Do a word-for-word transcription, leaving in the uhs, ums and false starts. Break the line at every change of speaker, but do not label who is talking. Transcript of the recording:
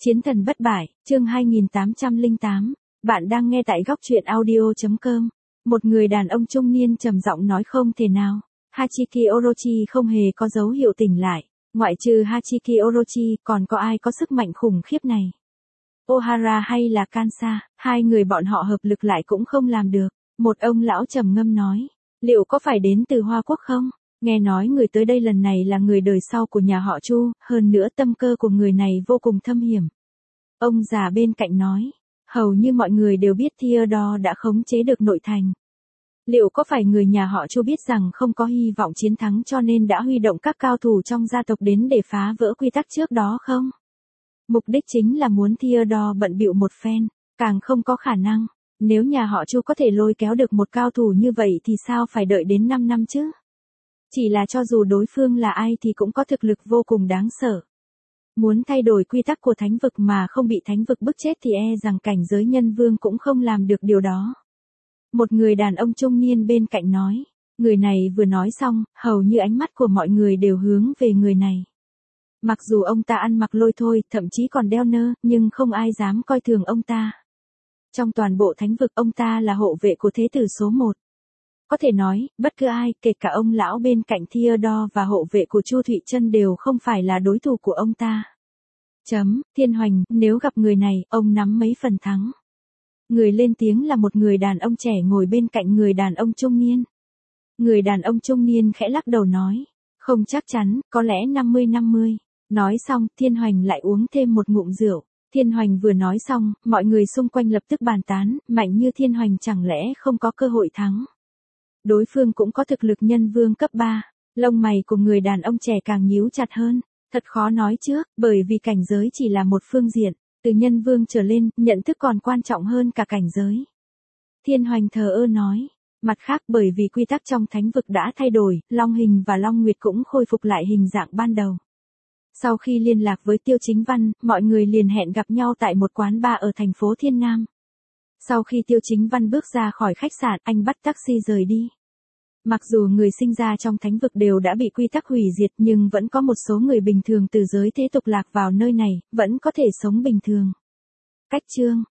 Chiến thần bất bại, chương hai nghìn tám trăm lẻ tám. Bạn đang nghe tại góc truyện audio.com. Một người đàn ông trung niên trầm giọng nói không thể nào. Hachiki Orochi không hề có dấu hiệu tỉnh lại. Ngoại trừ Hachiki Orochi, còn có ai có sức mạnh khủng khiếp này? Ohara hay là Kansa, hai người bọn họ hợp lực lại cũng không làm được. Một ông lão trầm ngâm nói. Liệu có phải đến từ Hoa Quốc không? Nghe nói người tới đây lần này là người đời sau của nhà họ Chu, hơn nữa tâm cơ của người này vô cùng thâm hiểm. Ông già bên cạnh nói, hầu như mọi người đều biết Theodore đã khống chế được nội thành. Liệu có phải người nhà họ Chu biết rằng không có hy vọng chiến thắng cho nên đã huy động các cao thủ trong gia tộc đến để phá vỡ quy tắc trước đó không? Mục đích chính là muốn Theodore bận bịu một phen, càng không có khả năng. Nếu nhà họ Chu có thể lôi kéo được một cao thủ như vậy thì sao phải đợi đến năm năm chứ? Chỉ là cho dù đối phương là ai thì cũng có thực lực vô cùng đáng sợ. Muốn thay đổi quy tắc của thánh vực mà không bị thánh vực bức chết thì e rằng cảnh giới nhân vương cũng không làm được điều đó. Một người đàn ông trung niên bên cạnh nói. Người này vừa nói xong, hầu như ánh mắt của mọi người đều hướng về người này. Mặc dù ông ta ăn mặc lôi thôi, thậm chí còn đeo nơ, nhưng không ai dám coi thường ông ta. Trong toàn bộ thánh vực ông ta là hộ vệ của thế tử số một. Có thể nói, bất cứ ai, kể cả ông lão bên cạnh Theodore và hộ vệ của Chu Thụy Trân đều không phải là đối thủ của ông ta. Chấm, Thiên Hoành, nếu gặp người này, ông nắm mấy phần thắng. Người lên tiếng là một người đàn ông trẻ ngồi bên cạnh người đàn ông trung niên. Người đàn ông trung niên khẽ lắc đầu nói, không chắc chắn, có lẽ năm mươi năm mươi. Nói xong, Thiên Hoành lại uống thêm một ngụm rượu. Thiên Hoành vừa nói xong, mọi người xung quanh lập tức bàn tán, mạnh như Thiên Hoành chẳng lẽ không có cơ hội thắng. Đối phương cũng có thực lực nhân vương cấp ba, lông mày của người đàn ông trẻ càng nhíu chặt hơn, thật khó nói trước, bởi vì cảnh giới chỉ là một phương diện, từ nhân vương trở lên, nhận thức còn quan trọng hơn cả cảnh giới. Thiên Hoành thờ ơ nói, mặt khác bởi vì quy tắc trong thánh vực đã thay đổi, Long Hình và Long Nguyệt cũng khôi phục lại hình dạng ban đầu. Sau khi liên lạc với Tiêu Chính Văn, mọi người liền hẹn gặp nhau tại một quán bar ở thành phố Thiên Nam. Sau khi Tiêu Chính Văn bước ra khỏi khách sạn, anh bắt taxi rời đi. Mặc dù người sinh ra trong thánh vực đều đã bị quy tắc hủy diệt nhưng vẫn có một số người bình thường từ giới thế tục lạc vào nơi này, vẫn có thể sống bình thường. Cách chương,